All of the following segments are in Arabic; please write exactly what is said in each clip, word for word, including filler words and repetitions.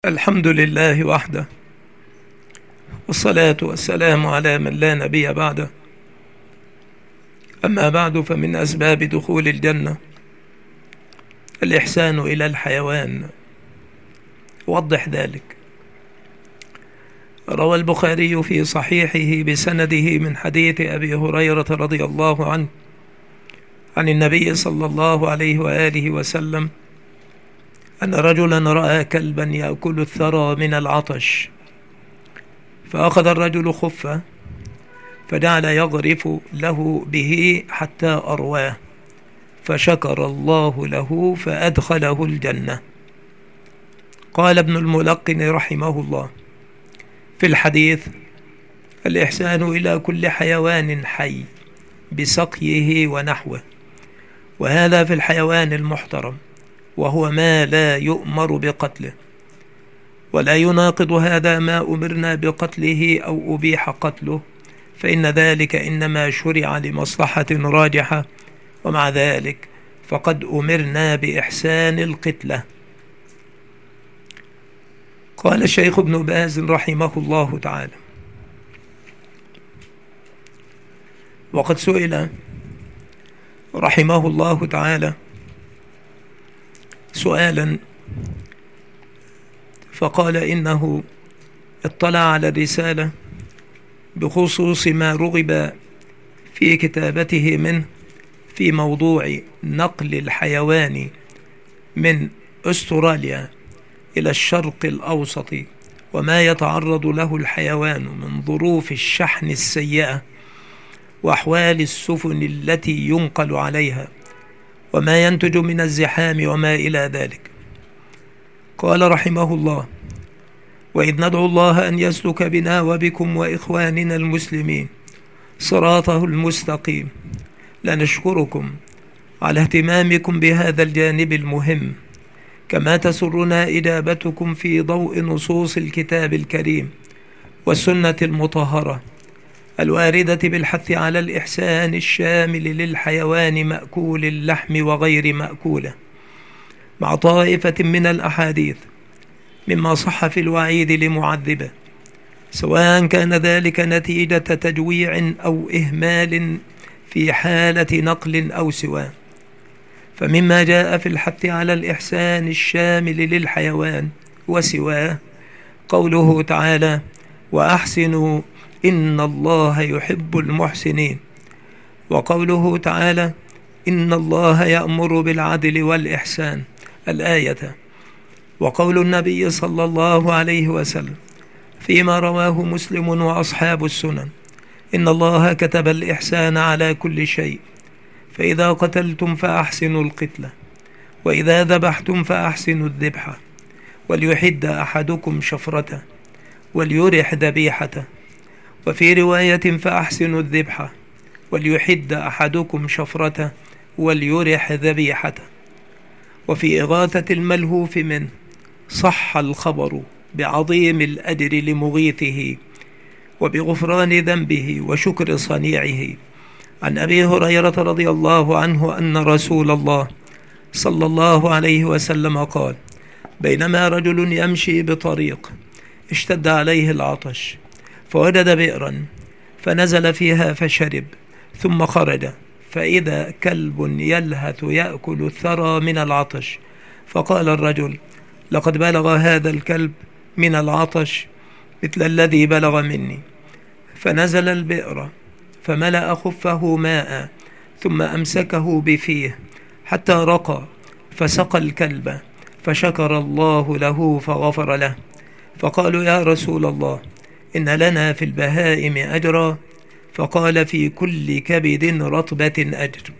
الحمد لله وحده، والصلاة والسلام على من لا نبي بعده. أما بعد، فمن أسباب دخول الجنة الإحسان إلى الحيوان. وضح ذلك. روى البخاري في صحيحه بسنده من حديث أبي هريرة رضي الله عنه عن النبي صلى الله عليه وآله وسلم أن رجلا رأى كلبا يأكل الثرى من العطش، فأخذ الرجل خفة فجعل يغرف له به حتى أرواه، فشكر الله له فأدخله الجنة. قال ابن الملقن رحمه الله في الحديث: الإحسان إلى كل حيوان حي بسقيه ونحوه، وهذا في الحيوان المحترم، وهو ما لا يؤمر بقتله، ولا يناقض هذا ما أمرنا بقتله أو أبيح قتله، فإن ذلك إنما شرع لمصلحة راجحة، ومع ذلك فقد أمرنا بإحسان القتلة. قال الشيخ ابن باز رحمه الله تعالى: وقد سئل رحمه الله تعالى سؤالا فقال إنه اطلع على الرسالة بخصوص ما رغب في كتابته منه في موضوع نقل الحيوان من أستراليا إلى الشرق الأوسط، وما يتعرض له الحيوان من ظروف الشحن السيئة وأحوال السفن التي ينقل عليها، وما ينتج من الزحام وما إلى ذلك. قال رحمه الله: وإذ ندعو الله أن يسلك بنا وبكم وإخواننا المسلمين صراطه المستقيم، لنشكركم على اهتمامكم بهذا الجانب المهم، كما تسرنا إجابتكم في ضوء نصوص الكتاب الكريم والسنة المطهرة الواردة بالحث على الإحسان الشامل للحيوان مأكول اللحم وغير مأكوله، مع طائفة من الأحاديث مما صح في الوعيد لمعذبه، سواء كان ذلك نتيجة تجويع أو إهمال في حالة نقل أو سواه. فمما جاء في الحث على الإحسان الشامل للحيوان وسواه قوله تعالى: وأحسنوا إن الله يحب المحسنين، وقوله تعالى: إن الله يأمر بالعدل والإحسان، الآية، وقول النبي صلى الله عليه وسلم فيما رواه مسلم وأصحاب السنن: إن الله كتب الإحسان على كل شيء، فإذا قتلتم فأحسنوا القتلة، وإذا ذبحتم فأحسنوا الذبحة، وليحد أحدكم شفرته وليرح ذبيحته، وفي رواية فأحسنوا الذبحة وليحد أحدكم شفرته وليرح ذبيحته. وفي إغاثة الملهوف منه صح الخبر بعظيم الأجر لمغيثه وبغفران ذنبه وشكر صنيعه، عن أبي هريرة رضي الله عنه أن رسول الله صلى الله عليه وسلم قال: بينما رجل يمشي بطريق اشتد عليه العطش، فوجد بئرا فنزل فيها فشرب، ثم خرج فإذا كلب يلهث يأكل الثرى من العطش، فقال الرجل: لقد بلغ هذا الكلب من العطش مثل الذي بلغ مني. فنزل البئر فملأ خفه ماء، ثم أمسكه بفيه حتى رقى، فسقى الكلب، فشكر الله له فغفر له. فقالوا: يا رسول الله، إن لنا في البهائم أجرا؟ فقال: في كل كبد رطبة أجر.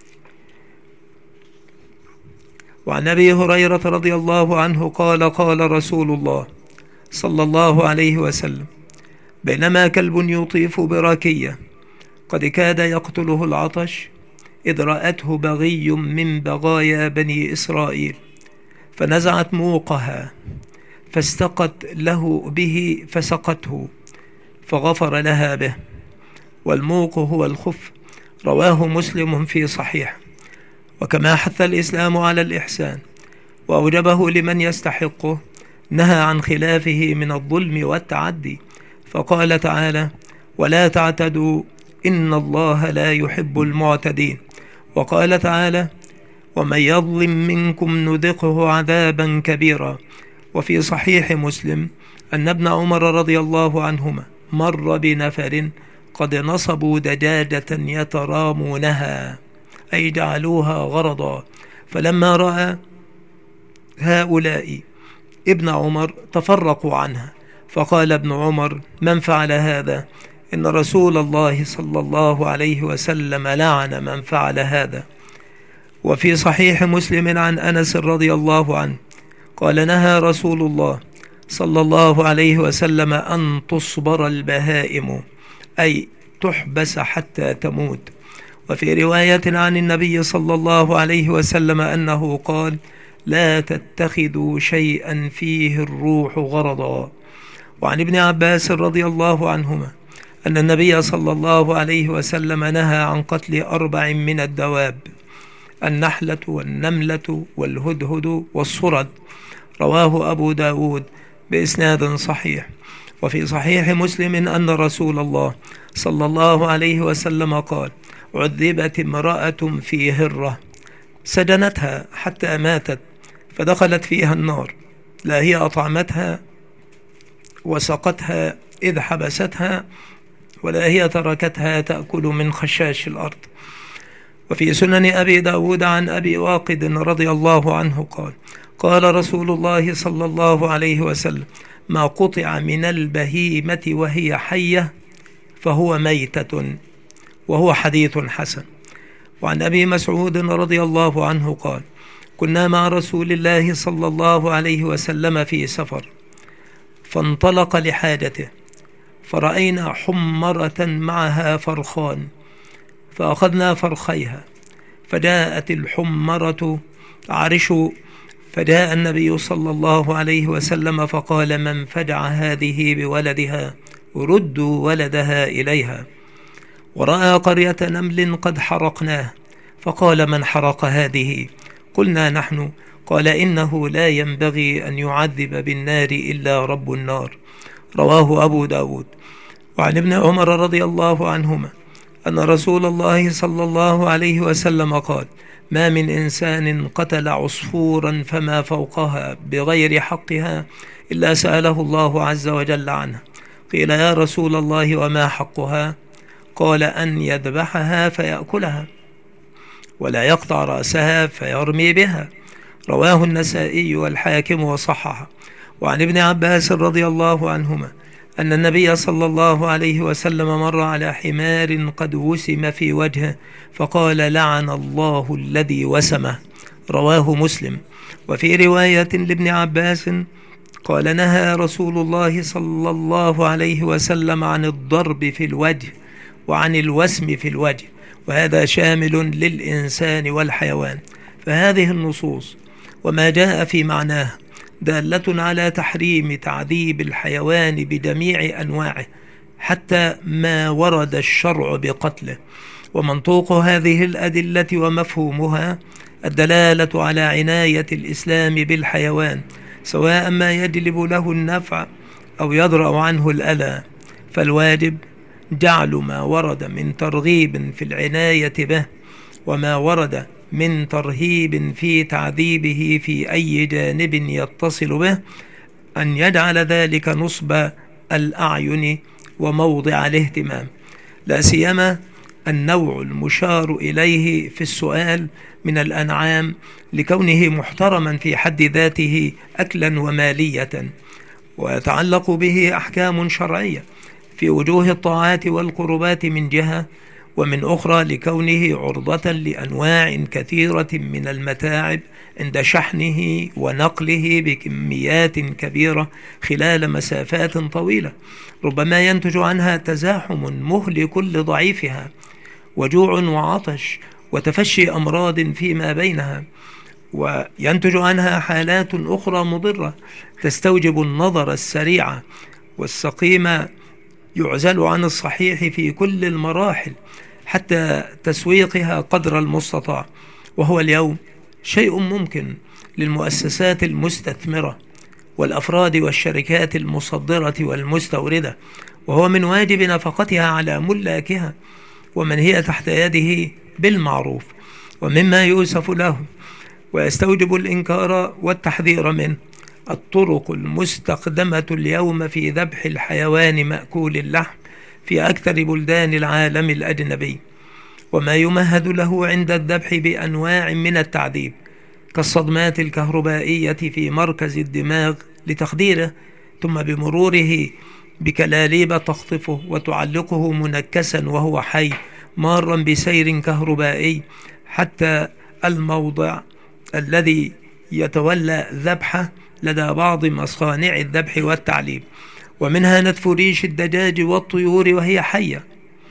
وعن أبي هريرة رضي الله عنه قال: قال رسول الله صلى الله عليه وسلم: بينما كلب يطيف براكية قد كاد يقتله العطش، إذ رأته بغي من بغايا بني إسرائيل، فنزعت موقها فاستقت له به فسقته، فغفر لها به. والموق هو الخف، رواه مسلم في صحيح. وكما حث الإسلام على الإحسان وأوجبه لمن يستحقه، نهى عن خلافه من الظلم والتعدي، فقال تعالى: ولا تعتدوا إن الله لا يحب المعتدين. وقال تعالى: ومن يظلم منكم نذقه عذابا كبيرا. وفي صحيح مسلم أن ابن عمر رضي الله عنهما مر بنفر قد نصبوا دجاجة يترامونها، أي جعلوها غرضا، فلما رأى هؤلاء ابن عمر تفرقوا عنها، فقال ابن عمر: من فعل هذا؟ إن رسول الله صلى الله عليه وسلم لعن من فعل هذا. وفي صحيح مسلم عن أنس رضي الله عنه قال: نهى رسول الله صلى الله عليه وسلم أن تصبر البهائم، أي تحبس حتى تموت. وفي رواية عن النبي صلى الله عليه وسلم أنه قال: لا تتخذوا شيئا فيه الروح غرضا. وعن ابن عباس رضي الله عنهما أن النبي صلى الله عليه وسلم نهى عن قتل أربع من الدواب: النحلة والنملة والهدهد والصرد. رواه أبو داود بإسناد صحيح. وفي صحيح مسلم أن رسول الله صلى الله عليه وسلم قال: عذبت امرأة في هرة سجنتها حتى ماتت، فدخلت فيها النار، لا هي أطعمتها وسقتها إذ حبستها، ولا هي تركتها تأكل من خشاش الأرض. وفي سنن أبي داود عن أبي واقد رضي الله عنه قال: قال رسول الله صلى الله عليه وسلم: ما قطع من البهيمة وهي حية فهو ميتة. وهو حديث حسن. وعن أبي مسعود رضي الله عنه قال: كنا مع رسول الله صلى الله عليه وسلم في سفر، فانطلق لحاجته، فرأينا حمرة معها فرخان، فأخذنا فرخيها، فجاءت الحمرة تعرش، فجاء النبي صلى الله عليه وسلم فقال: من فجع هذه بولدها ردوا ولدها إليها. ورأى قرية نمل قد حرقناه، فقال: من حرق هذه؟ قلنا: نحن. قال: إنه لا ينبغي أن يعذب بالنار إلا رب النار. رواه أبو داود. وعن ابن عمر رضي الله عنهما أن رسول الله صلى الله عليه وسلم قال: ما من إنسان قتل عصفورا فما فوقها بغير حقها إلا سأله الله عز وجل عنها. قيل: يا رسول الله وما حقها؟ قال: أن يذبحها فيأكلها، ولا يقطع رأسها فيرمي بها. رواه النسائي والحاكم وصححه. وعن ابن عباس رضي الله عنهما أن النبي صلى الله عليه وسلم مر على حمار قد وسم في وجهه، فقال: لعن الله الذي وسمه. رواه مسلم. وفي رواية لابن عباس قال: نهى رسول الله صلى الله عليه وسلم عن الضرب في الوجه وعن الوسم في الوجه، وهذا شامل للإنسان والحيوان. فهذه النصوص وما جاء في معناها دالة على تحريم تعذيب الحيوان بجميع أنواعه حتى ما ورد الشرع بقتله. ومنطوق هذه الأدلة ومفهومها الدلالة على عناية الإسلام بالحيوان، سواء ما يجلب له النفع أو يدرأ عنه الأذى، فالواجب جعل ما ورد من ترغيب في العناية به وما ورد من ترهيب في تعذيبه في أي جانب يتصل به أن يجعل ذلك نصب الأعين وموضع الاهتمام، لا سيما النوع المشار إليه في السؤال من الأنعام لكونه محترما في حد ذاته أكلا ومالية، ويتعلق به أحكام شرعية في وجوه الطاعات والقربات من جهة، ومن أخرى لكونه عرضة لأنواع كثيرة من المتاعب عند شحنه ونقله بكميات كبيرة خلال مسافات طويلة، ربما ينتج عنها تزاحم مهلك لضعيفها وجوع وعطش وتفشي أمراض فيما بينها، وينتج عنها حالات أخرى مضرة تستوجب النظر السريع، والسقيم يعزل عن الصحيح في كل المراحل حتى تسويقها قدر المستطاع. وهو اليوم شيء ممكن للمؤسسات المستثمرة والأفراد والشركات المصدرة والمستوردة، وهو من واجب نفقتها على ملاكها ومن هي تحت يده بالمعروف. ومما يؤسف له ويستوجب الإنكار والتحذير منه الطرق المستخدمة اليوم في ذبح الحيوان مأكول اللحم في أكثر بلدان العالم الأجنبي، وما يمهد له عند الذبح بأنواع من التعذيب كالصدمات الكهربائية في مركز الدماغ لتخديره، ثم بمروره بكلاليب تخطفه وتعلقه منكسا وهو حي مارا بسير كهربائي حتى الموضع الذي يتولى ذبحه لدى بعض مصانع الذبح والتعليب. ومنها نتف ريش الدجاج والطيور وهي حية،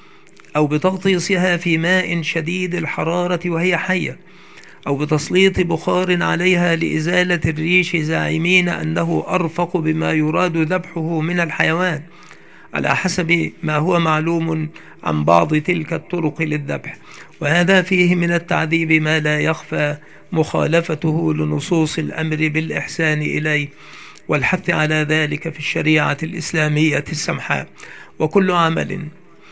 أو بتغطيسها في ماء شديد الحرارة وهي حية، أو بتسليط بخار عليها لإزالة الريش زاعمين أنه أرفق بما يراد ذبحه من الحيوان، على حسب ما هو معلوم عن بعض تلك الطرق للذبح. وهذا فيه من التعذيب ما لا يخفى مخالفته لنصوص الأمر بالإحسان إليه والحث على ذلك في الشريعة الإسلامية السمحاء. وكل عمل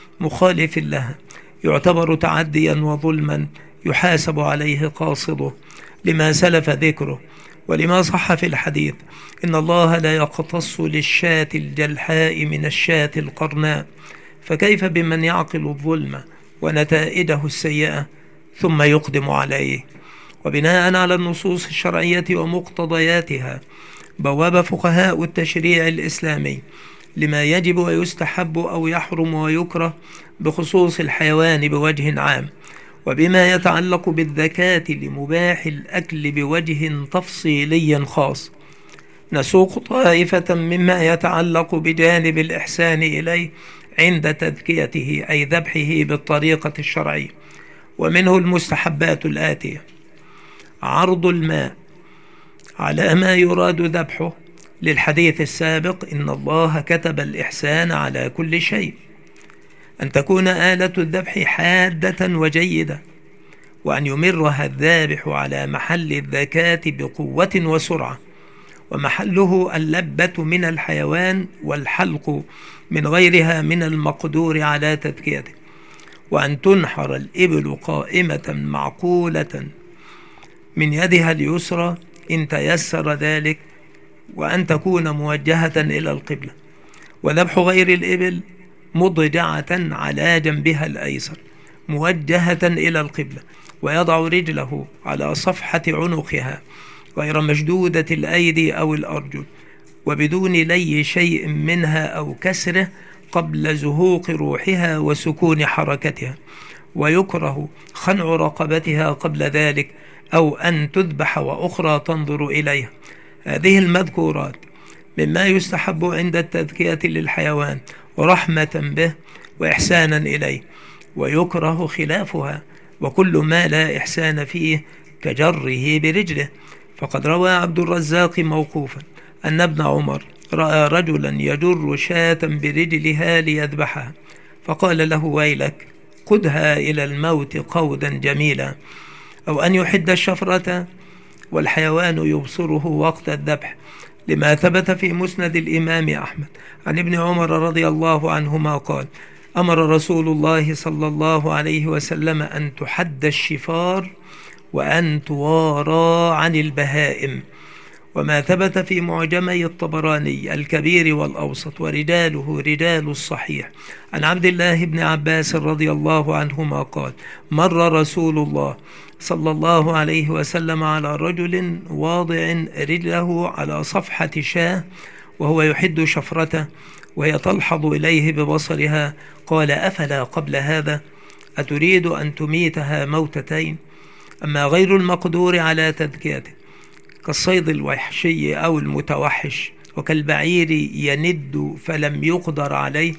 مخالف لها يعتبر تعديا وظلما يحاسب عليه قاصده لما سلف ذكره ولما صح في الحديث: إن الله لا يقتص للشاة الجلحاء من الشاة القرناء، فكيف بمن يعقل الظلم ونتائجه السيئة ثم يقدم عليه. وبناء على النصوص الشرعية ومقتضياتها بواب فقهاء التشريع الإسلامي لما يجب ويستحب أو يحرم ويكره بخصوص الحيوان بوجه عام، وبما يتعلق بالذكاة لمباح الأكل بوجه تفصيلي خاص. نسوق طائفة مما يتعلق بجانب الإحسان إليه عند تذكيته أي ذبحه بالطريقة الشرعية، ومنه المستحبات الآتية: عرض الماء على ما يراد ذبحه للحديث السابق: إن الله كتب الإحسان على كل شيء. أن تكون آلة الذبح حادة وجيدة، وأن يمرها الذابح على محل الذكاة بقوة وسرعة، ومحله اللبة من الحيوان والحلق من غيرها من المقدور على تذكيته. وأن تنحر الإبل قائمة معقولة من يدها اليسرى إن تيسر ذلك، وأن تكون موجهة إلى القبلة. وذبح غير الإبل مضجعة على جنبها الأيسر موجهة إلى القبلة، ويضع رجله على صفحة عنقها غير مشدودة الأيدي أو الأرجل، وبدون لي شيء منها أو كسره قبل زهوق روحها وسكون حركتها. ويكره خنع رقبتها قبل ذلك، أو أن تذبح وأخرى تنظر إليها. هذه المذكورات مما يستحب عند التذكية للحيوان رحمة به وإحسانا إليه، ويكره خلافها وكل ما لا إحسان فيه كجره برجله. فقد روى عبد الرزاق موقوفا أن ابن عمر رأى رجلا يجر شاة برجلها ليذبحها، فقال له: ويلك، قدها إلى الموت قودا جميلا. أو أن يحد الشفرة والحيوان يبصره وقت الذبح، لما ثبت في مسند الإمام أحمد عن ابن عمر رضي الله عنهما قال: أمر رسول الله صلى الله عليه وسلم أن تحد الشفار وأن توارى عن البهائم. وما ثبت في معجمي الطبراني الكبير والأوسط ورجاله رجال الصحيح عن عبد الله بن عباس رضي الله عنهما قال: مر رسول الله صلى الله عليه وسلم على رجل واضع رجله على صفحة شاة وهو يحد شفرته وهي تلحظ إليه ببصرها، قال: أفلا قبل هذا أتريد أن تميتها موتتين؟ أما غير المقدور على تذكيته كالصيد الوحشي أو المتوحش وكالبعير يند فلم يقدر عليه،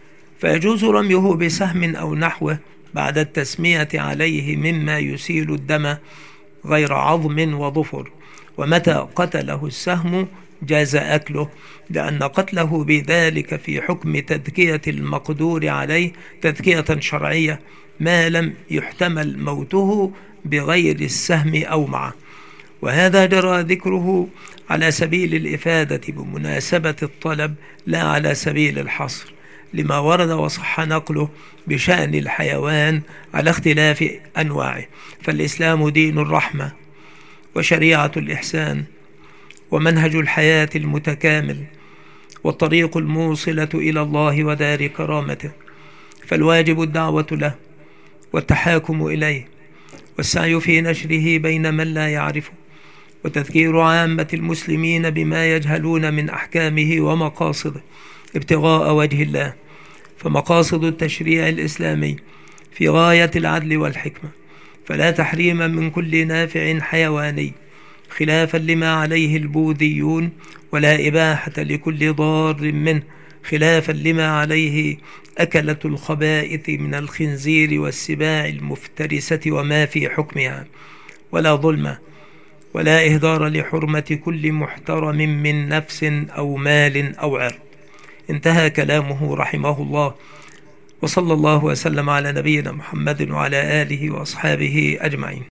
فيجوز رميه بسهم أو نحوه بعد التسمية عليه مما يسيل الدم غير عظم وظفر. ومتى قتله السهم جاز أكله، لأن قتله بذلك في حكم تذكية المقدور عليه تذكية شرعية ما لم يحتمل موته بغير السهم أو معه. وهذا جرى ذكره على سبيل الإفادة بمناسبة الطلب لا على سبيل الحصر، لما ورد وصح نقله بشأن الحيوان على اختلاف أنواعه. فالإسلام دين الرحمة وشريعة الإحسان ومنهج الحياة المتكامل والطريق الموصلة إلى الله ودار كرامته، فالواجب الدعوة له والتحاكم إليه والسعي في نشره بين من لا يعرفه، وتذكير عامة المسلمين بما يجهلون من أحكامه ومقاصده ابتغاء وجه الله. فمقاصد التشريع الإسلامي في غاية العدل والحكمة، فلا تحريم من كل نافع حيواني خلافا لما عليه البوذيون، ولا إباحة لكل ضار منه خلافا لما عليه أكلة الخبائث من الخنزير والسباع المفترسة وما في حكمها، ولا ظلم ولا إهدار لحرمة كل محترم من نفس أو مال أو عرض. انتهى كلامه رحمه الله، وصلى الله وسلم على نبينا محمد وعلى آله وأصحابه أجمعين.